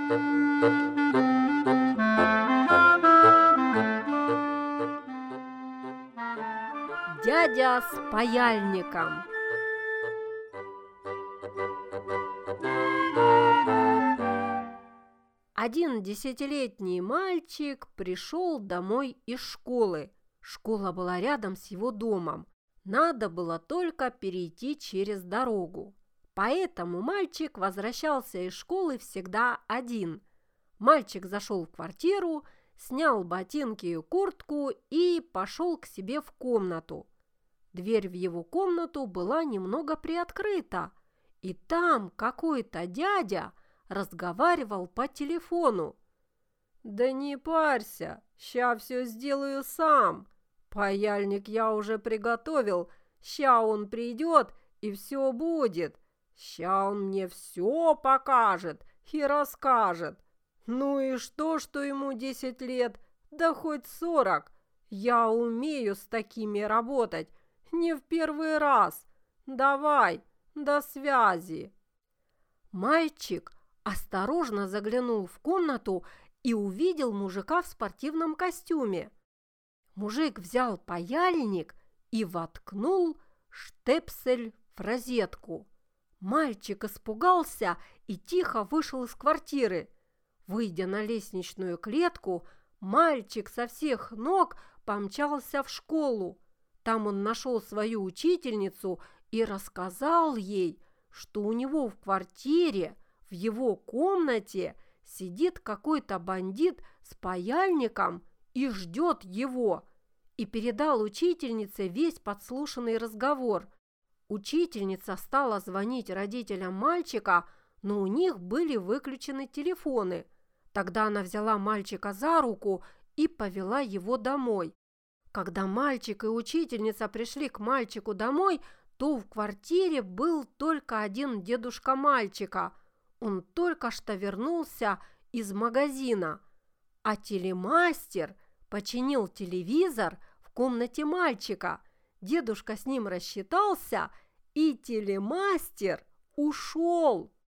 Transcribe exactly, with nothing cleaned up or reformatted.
Дядя с паяльником. Один десятилетний мальчик пришел домой из школы. Школа была рядом с его домом. Надо было только перейти через дорогу. Поэтому мальчик возвращался из школы всегда один. Мальчик зашел в квартиру, снял ботинки и куртку и пошел к себе в комнату. Дверь в его комнату была немного приоткрыта, и там какой-то дядя разговаривал по телефону. «Да не парься, ща все сделаю сам. Паяльник я уже приготовил, ща он придет и все будет. Ща он мне все покажет и расскажет. Ну и что, что ему десять лет, да хоть сорок. Я умею с такими работать, не в первый раз. Давай, до связи». Мальчик осторожно заглянул в комнату и увидел мужика в спортивном костюме. Мужик взял паяльник и воткнул штепсель в розетку. Мальчик испугался и тихо вышел из квартиры. Выйдя на лестничную клетку, мальчик со всех ног помчался в школу. Там он нашел свою учительницу и рассказал ей, что у него в квартире, в его комнате сидит какой-то бандит с паяльником и ждет его, и передал учительнице весь подслушанный разговор. Учительница стала звонить родителям мальчика, но у них были выключены телефоны. Тогда она взяла мальчика за руку и повела его домой. Когда мальчик и учительница пришли к мальчику домой, то в квартире был только один дедушка мальчика. Он только что вернулся из магазина, а телемастер починил телевизор в комнате мальчика. Дедушка с ним рассчитался, и телемастер ушел.